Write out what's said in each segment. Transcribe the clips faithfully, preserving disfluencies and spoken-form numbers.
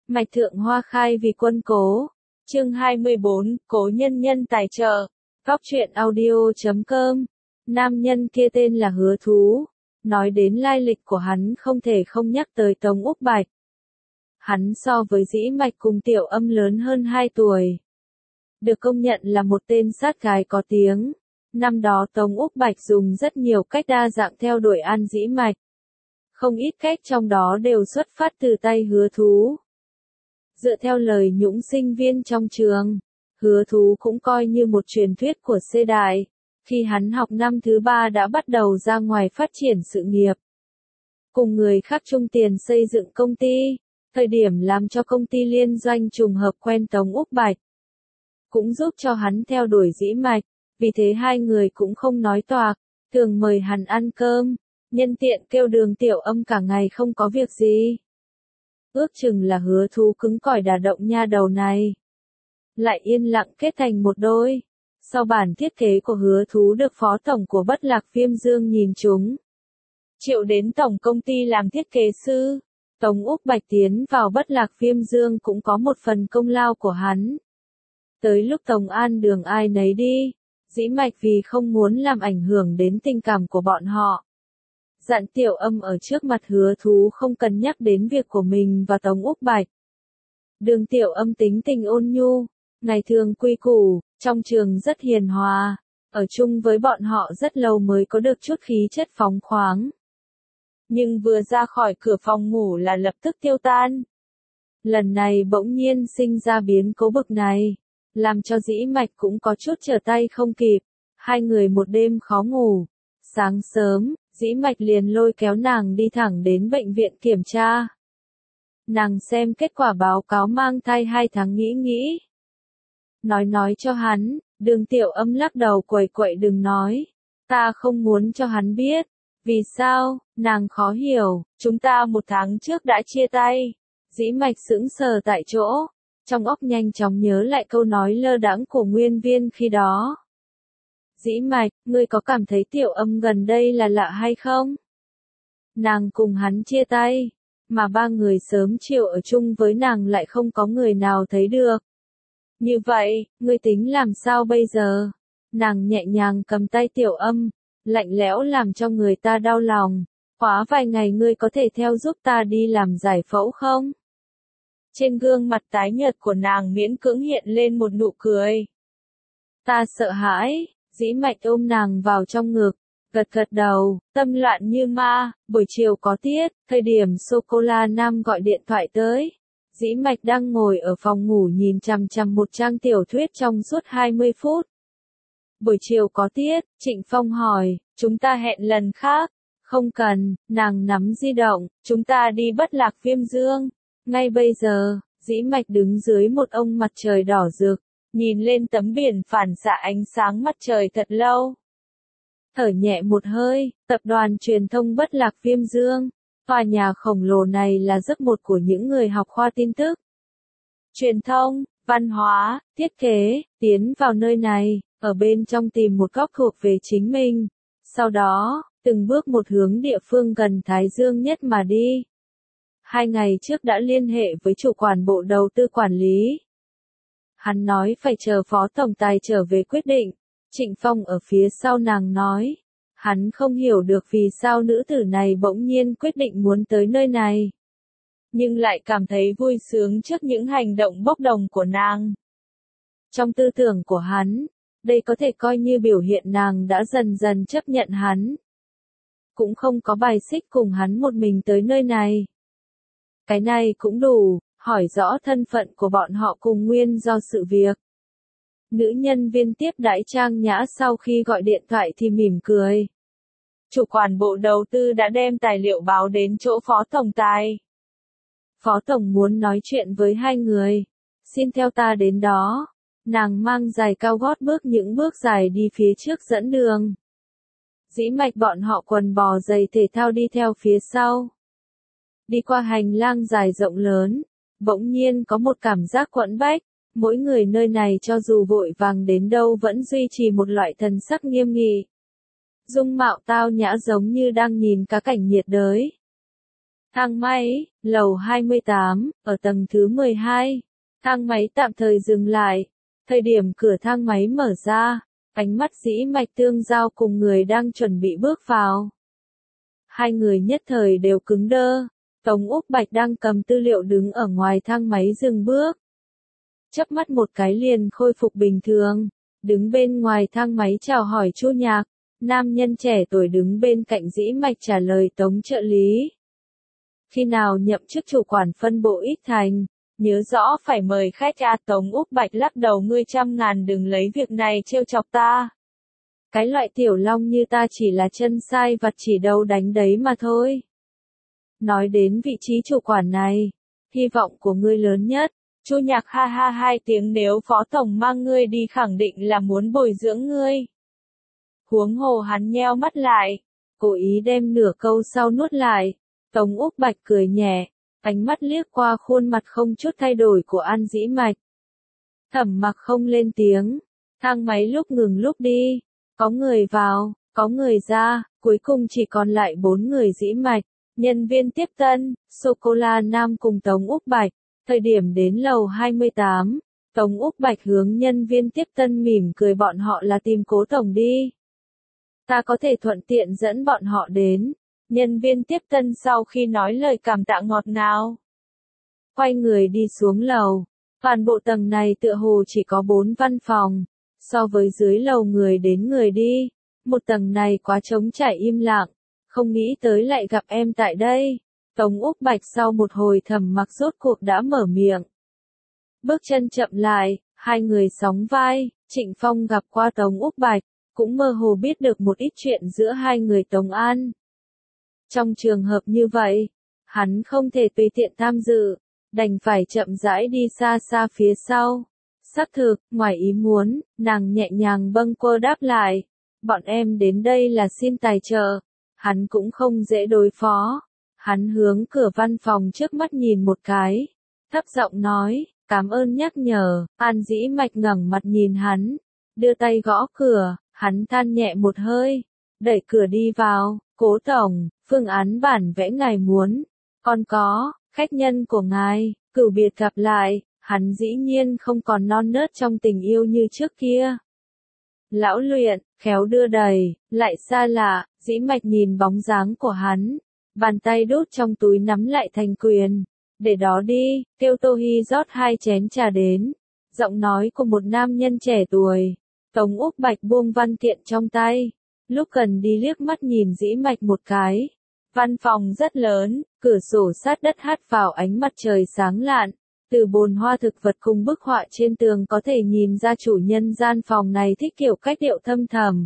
Mạch Thượng Hoa khai vì quân cố. Chương hai mươi bốn, Cố Nhân Nhân tài trợ. Góc truyện audio chấm com. Nam nhân kia tên là Hứa Thú. Nói đến lai lịch của hắn không thể không nhắc tới Tống Úc Bạch. Hắn so với Dĩ Mạch cùng Tiểu Âm lớn hơn hai tuổi. Được công nhận là một tên sát gái có tiếng. Năm đó Tống Úc Bạch dùng rất nhiều cách đa dạng theo đuổi An Dĩ Mạch. Không ít cách trong đó đều xuất phát từ tay Hứa Thú. Dựa theo lời những sinh viên trong trường, Hứa Thú cũng coi như một truyền thuyết của C Đại. Khi hắn học năm thứ ba đã bắt đầu ra ngoài phát triển sự nghiệp. Cùng người khác chung tiền xây dựng công ty, thời điểm làm cho công ty liên doanh trùng hợp quen Tống Úc Bạch. Cũng giúp cho hắn theo đuổi Dĩ Mạch, vì thế hai người cũng không nói toạc, thường mời hắn ăn cơm, nhân tiện kêu Đường Tiểu Âm cả ngày không có việc gì. Ước chừng là Hứa Thú cứng cỏi đả động nha đầu này. Lại yên lặng kết thành một đôi. Sau bản thiết kế của Hứa Thú được phó tổng của Bất Lạc Viêm Dương nhìn trúng. Triệu đến tổng công ty làm thiết kế sư. Tống Úc Bạch tiến vào Bất Lạc Viêm Dương cũng có một phần công lao của hắn. Tới lúc Tống An đường ai nấy đi, Dĩ Mạch vì không muốn làm ảnh hưởng đến tình cảm của bọn họ. Dặn Tiểu Âm ở trước mặt Hứa Thú không cần nhắc đến việc của mình và Tống Úc Bạch. Đường Tiểu Âm tính tình ôn nhu, ngày thường quy củ, trong trường rất hiền hòa, ở chung với bọn họ rất lâu mới có được chút khí chất phóng khoáng. Nhưng vừa ra khỏi cửa phòng ngủ là lập tức tiêu tan. Lần này bỗng nhiên sinh ra biến cố bực này, làm cho Dĩ Mạch cũng có chút trở tay không kịp, hai người một đêm khó ngủ. Sáng sớm, Dĩ Mạch liền lôi kéo nàng đi thẳng đến bệnh viện kiểm tra. Nàng xem kết quả báo cáo mang thai hai tháng nghĩ nghĩ. Nói nói cho hắn, Đường Tiểu Âm lắc đầu quẩy quậy đừng nói. Ta không muốn cho hắn biết. Vì sao? Nàng khó hiểu, chúng ta một tháng trước đã chia tay. Dĩ Mạch sững sờ tại chỗ, trong óc nhanh chóng nhớ lại câu nói lơ đãng của Nguyên Viên khi đó. Dĩ Mạch, ngươi có cảm thấy Tiểu Âm gần đây là lạ hay không? Nàng cùng hắn chia tay, mà ba người sớm chiều ở chung với nàng lại không có người nào thấy được. Như vậy, ngươi tính làm sao bây giờ? Nàng nhẹ nhàng cầm tay Tiểu Âm, lạnh lẽo làm cho người ta đau lòng. Quá vài ngày ngươi có thể theo giúp ta đi làm giải phẫu không? Trên gương mặt tái nhợt của nàng miễn cưỡng hiện lên một nụ cười. Ta sợ hãi. Dĩ Mạch ôm nàng vào trong ngực, gật gật đầu, tâm loạn như ma. Buổi chiều có tiết, thời điểm Sô-cô-la Nam gọi điện thoại tới. Dĩ Mạch đang ngồi ở phòng ngủ nhìn chằm chằm một trang tiểu thuyết trong suốt hai mươi phút. Buổi chiều có tiết, Trịnh Phong hỏi, chúng ta hẹn lần khác. Không cần, nàng nắm di động, chúng ta đi Bất Lạc Viêm Dương. Ngay bây giờ, Dĩ Mạch đứng dưới một ông mặt trời đỏ rực, nhìn lên tấm biển phản xạ ánh sáng mặt trời thật lâu. Thở nhẹ một hơi, tập đoàn truyền thông Bất Lạc Viêm Dương. Tòa nhà khổng lồ này là giấc mộng của những người học khoa tin tức, truyền thông, văn hóa, thiết kế, tiến vào nơi này, ở bên trong tìm một góc thuộc về chính mình. Sau đó, từng bước một hướng địa phương gần Thái Dương nhất mà đi. Hai ngày trước đã liên hệ với chủ quản bộ đầu tư quản lý. Hắn nói phải chờ phó tổng tài trở về quyết định. Trịnh Phong ở phía sau nàng nói. Hắn không hiểu được vì sao nữ tử này bỗng nhiên quyết định muốn tới nơi này. Nhưng lại cảm thấy vui sướng trước những hành động bốc đồng của nàng. Trong tư tưởng của hắn, đây có thể coi như biểu hiện nàng đã dần dần chấp nhận hắn. Cũng không có bài xích cùng hắn một mình tới nơi này. Cái này cũng đủ, hỏi rõ thân phận của bọn họ cùng nguyên do sự việc. Nữ nhân viên tiếp đãi trang nhã sau khi gọi điện thoại thì mỉm cười. Chủ quản bộ đầu tư đã đem tài liệu báo đến chỗ phó tổng tài. Phó tổng muốn nói chuyện với hai người. Xin theo ta đến đó. Nàng mang giày cao gót bước những bước dài đi phía trước dẫn đường. Dĩ Mạch bọn họ quần bò giày thể thao đi theo phía sau. Đi qua hành lang dài rộng lớn, bỗng nhiên có một cảm giác quẫn bách. Mỗi người nơi này cho dù vội vàng đến đâu vẫn duy trì một loại thần sắc nghiêm nghị. Dung mạo tao nhã giống như đang nhìn cá cảnh nhiệt đới. Thang máy, lầu hai mươi tám, ở tầng thứ mười hai. Thang máy tạm thời dừng lại. Thời điểm cửa thang máy mở ra, ánh mắt Dĩ Mạch tương giao cùng người đang chuẩn bị bước vào. Hai người nhất thời đều cứng đơ. Tống Úc Bạch đang cầm tư liệu đứng ở ngoài thang máy dừng bước. Chớp mắt một cái liền khôi phục bình thường, đứng bên ngoài thang máy chào hỏi Chu Nhạc. Nam nhân trẻ tuổi đứng bên cạnh Dĩ Mạch trả lời Tống trợ lý. Khi nào nhậm chức chủ quản phân bộ Ít Thành, nhớ rõ phải mời khách a. Tống Úc Bạch lắc đầu, ngươi trăm ngàn đừng lấy việc này trêu chọc ta. Cái loại tiểu long như ta chỉ là chân sai vặt chỉ đâu đánh đấy mà thôi. Nói đến vị trí chủ quản này, hy vọng của ngươi lớn nhất. Chu Nhạc ha ha hai tiếng, nếu phó tổng mang ngươi đi khẳng định là muốn bồi dưỡng ngươi. Huống hồ hắn nheo mắt lại, cố ý đem nửa câu sau nuốt lại. Tống Úc Bạch cười nhẹ, ánh mắt liếc qua khuôn mặt không chút thay đổi của An Dĩ Mạch. Thẩm Mặc không lên tiếng, thang máy lúc ngừng lúc đi, có người vào, có người ra, cuối cùng chỉ còn lại bốn người Dĩ Mạch, nhân viên tiếp tân, Sô-cô-la Nam cùng Tống Úc Bạch. Thời điểm đến lầu hai mươi tám, Tống Úc Bạch hướng nhân viên tiếp tân mỉm cười, bọn họ là tìm Cố tổng đi. Ta có thể thuận tiện dẫn bọn họ đến. Nhân viên tiếp tân sau khi nói lời cảm tạ ngọt ngào, quay người đi xuống lầu. Toàn bộ tầng này tựa hồ chỉ có bốn văn phòng, so với dưới lầu người đến người đi. Một tầng này quá trống trải im lặng, không nghĩ tới lại gặp em tại đây. Tống Úc Bạch sau một hồi Thẩm Mặc rốt cuộc đã mở miệng. Bước chân chậm lại, hai người sóng vai. Trịnh Phong gặp qua Tống Úc Bạch, cũng mơ hồ biết được một ít chuyện giữa hai người Tống An. Trong trường hợp như vậy, hắn không thể tùy tiện tham dự, đành phải chậm rãi đi xa xa phía sau. Xác thực, ngoài ý muốn, nàng nhẹ nhàng bâng quơ đáp lại. Bọn em đến đây là xin tài trợ. Hắn cũng không dễ đối phó. Hắn hướng cửa văn phòng trước mắt nhìn một cái, thấp giọng nói, cảm ơn nhắc nhở. An Dĩ Mạch ngẩng mặt nhìn hắn, đưa tay gõ cửa, hắn than nhẹ một hơi, đẩy cửa đi vào. Cố tổng, phương án bản vẽ ngài muốn, còn có, khách nhân của ngài, cửu biệt gặp lại. Hắn dĩ nhiên không còn non nớt trong tình yêu như trước kia. Lão luyện, khéo đưa đẩy, lại xa lạ. Dĩ Mạch nhìn bóng dáng của hắn, bàn tay đút trong túi nắm lại thành quyền. Để đó đi, kêu Tô Hi rót hai chén trà đến. Giọng nói của một nam nhân trẻ tuổi. Tống Úc Bạch buông văn kiện trong tay, lúc cần đi liếc mắt nhìn Dĩ Mạch một cái. Văn phòng rất lớn, cửa sổ sát đất hắt vào ánh mặt trời sáng lạn. Từ bồn hoa thực vật cùng bức họa trên tường có thể nhìn ra chủ nhân gian phòng này thích kiểu cách điệu thâm thầm.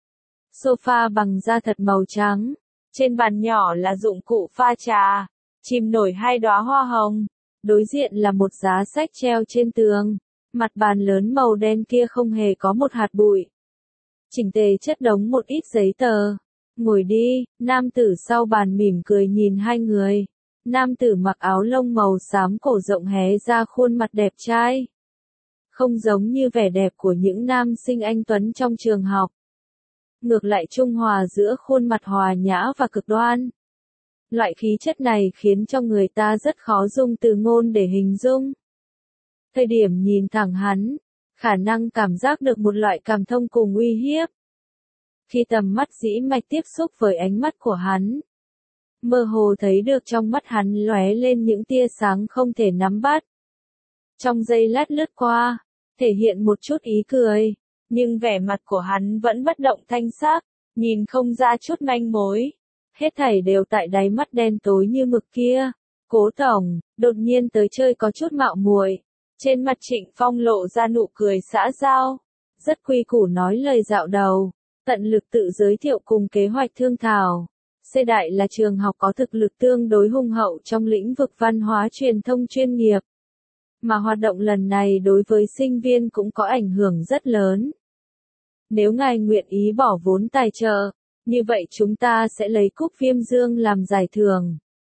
Sofa bằng da thật màu trắng. Trên bàn nhỏ là dụng cụ pha trà, chìm nổi hai đóa hoa hồng. Đối diện là một giá sách treo trên tường. Mặt bàn lớn màu đen kia không hề có một hạt bụi. Chỉnh tề chất đống một ít giấy tờ. Ngồi đi, nam tử sau bàn mỉm cười nhìn hai người. Nam tử mặc áo lông màu xám cổ rộng hé ra khuôn mặt đẹp trai. Không giống như vẻ đẹp của những nam sinh anh tuấn trong trường học. Ngược lại trung hòa giữa khuôn mặt hòa nhã và cực đoan. Loại khí chất này khiến cho người ta rất khó dùng từ ngôn để hình dung. Thời điểm nhìn thẳng hắn, khả năng cảm giác được một loại cảm thông cùng uy hiếp. Khi tầm mắt Dĩ Mạch tiếp xúc với ánh mắt của hắn, mơ hồ thấy được trong mắt hắn lóe lên những tia sáng không thể nắm bắt. Trong giây lát lướt qua, thể hiện một chút ý cười, nhưng vẻ mặt của hắn vẫn bất động thanh sắc, nhìn không ra chút manh mối. Hết thảy đều tại đáy mắt đen tối như mực kia. Cố tổng, đột nhiên tới chơi có chút mạo muội. Trên mặt Trịnh Phong lộ ra nụ cười xã giao, rất quy củ nói lời dạo đầu, tận lực tự giới thiệu cùng kế hoạch thương thảo. C Đại là trường học có thực lực tương đối hùng hậu trong lĩnh vực văn hóa truyền thông chuyên nghiệp, mà hoạt động lần này đối với sinh viên cũng có ảnh hưởng rất lớn. Nếu ngài nguyện ý bỏ vốn tài trợ, như vậy chúng ta sẽ lấy cúp Viêm Dương làm giải thưởng.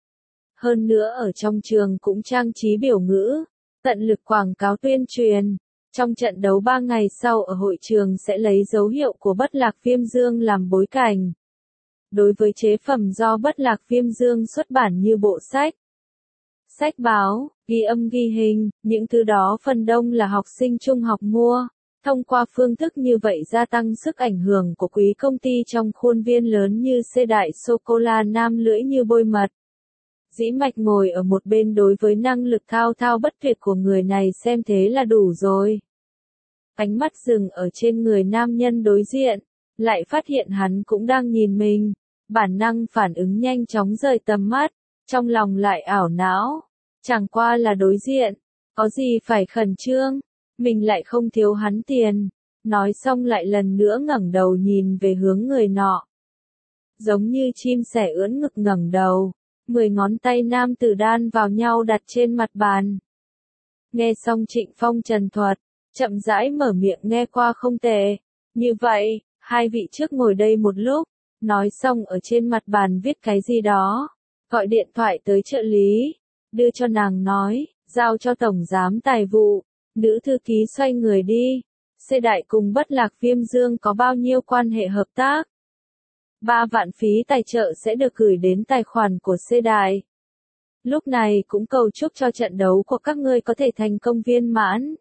Hơn nữa ở trong trường cũng trang trí biểu ngữ, tận lực quảng cáo tuyên truyền. Trong trận đấu ba ngày sau ở hội trường sẽ lấy dấu hiệu của bất lạc Viêm Dương làm bối cảnh. đối với chế phẩm do Bất Lạc Viêm Dương xuất bản như bộ sách, sách báo, ghi âm ghi hình, những thứ đó phần đông là học sinh trung học mua. Thông qua phương thức như vậy gia tăng sức ảnh hưởng của quý công ty trong khuôn viên lớn như C Đại Sô-cô-la Nam lưỡi như bôi mật. Dĩ Mạch ngồi ở một bên đối với năng lực thao thao bất tuyệt của người này xem thế là đủ rồi. Ánh mắt dừng ở trên người nam nhân đối diện, lại phát hiện hắn cũng đang nhìn mình. Bản năng phản ứng nhanh chóng rời tầm mắt, trong lòng lại ảo não. Chẳng qua là đối diện, có gì phải khẩn trương, mình lại không thiếu hắn tiền. Nói xong lại lần nữa ngẩng đầu nhìn về hướng người nọ. Giống như chim sẻ ưỡn ngực ngẩng đầu, mười ngón tay nam tử đan vào nhau đặt trên mặt bàn. Nghe xong Trịnh Phong trần thuật, chậm rãi mở miệng nghe qua không tệ. Như vậy, hai vị trước ngồi đây một lúc, nói xong ở trên mặt bàn viết cái gì đó, gọi điện thoại tới trợ lý, đưa cho nàng nói, giao cho tổng giám tài vụ. Nữ thư ký xoay người đi. C Đại cùng Bất Lạc Viêm Dương có bao nhiêu quan hệ hợp tác? Ba vạn phí tài trợ sẽ được gửi đến tài khoản của C Đại. Lúc này cũng cầu chúc cho trận đấu của các ngươi có thể thành công viên mãn.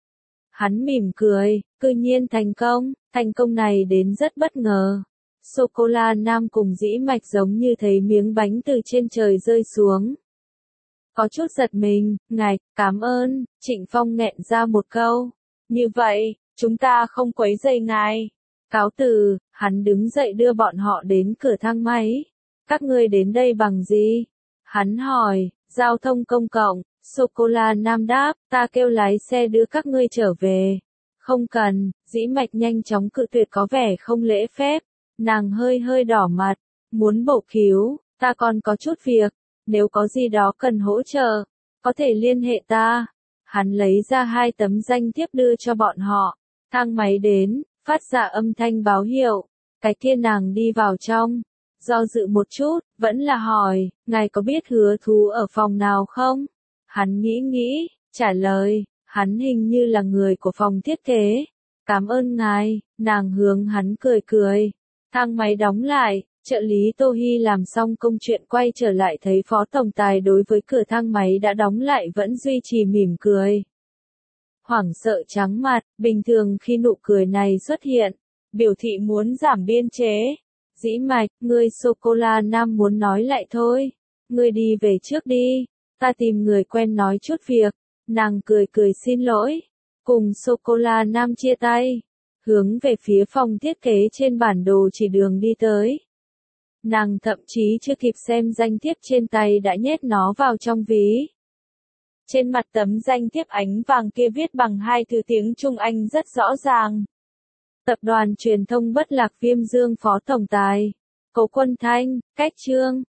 Hắn mỉm cười, cư nhiên thành công, thành công này đến rất bất ngờ. Sô-cô-la Nam cùng Dĩ Mạch giống như thấy miếng bánh từ trên trời rơi xuống. Có chút giật mình, ngài, cảm ơn, Trịnh Phong nghẹn ra một câu. Như vậy, chúng ta không quấy rầy ngài. Cáo từ, hắn đứng dậy đưa bọn họ đến cửa thang máy. Các ngươi đến đây bằng gì? Hắn hỏi, giao thông công cộng. Sô-cô-la Nam đáp, ta kêu lái xe đưa các ngươi trở về. Không cần, Dĩ Mạch nhanh chóng cự tuyệt có vẻ không lễ phép. Nàng hơi hơi đỏ mặt, muốn bổ cứu, ta còn có chút việc. Nếu có gì đó cần hỗ trợ, có thể liên hệ ta. Hắn lấy ra hai tấm danh thiếp đưa cho bọn họ. Thang máy đến, phát ra âm thanh báo hiệu. Cái kia nàng đi vào trong. Do dự một chút, vẫn là hỏi, ngài có biết Hứa Thú ở phòng nào không? Hắn nghĩ nghĩ, trả lời, hắn hình như là người của phòng thiết kế. Cảm ơn ngài, nàng hướng hắn cười cười. Thang máy đóng lại. Trợ lý Tô Hi làm xong công chuyện quay trở lại thấy phó tổng tài đối với cửa thang máy đã đóng lại vẫn duy trì mỉm cười. Hoảng sợ trắng mặt, bình thường khi nụ cười này xuất hiện, biểu thị muốn giảm biên chế. Dĩ Mạch, ngươi Sô-cô-la Nam muốn nói lại thôi. Ngươi đi về trước đi, ta tìm người quen nói chút việc. Nàng cười cười xin lỗi, cùng Sô-cô-la Nam chia tay, hướng về phía phòng thiết kế trên bản đồ chỉ đường đi tới. Nàng thậm chí chưa kịp xem danh thiếp trên tay đã nhét nó vào trong ví. Trên mặt tấm danh thiếp ánh vàng kia viết bằng hai thứ tiếng Trung Anh rất rõ ràng. Tập đoàn truyền thông Bất Lạc Viêm Dương Phó Tổng Tài, Cố Quân Thanh, Cách Trương.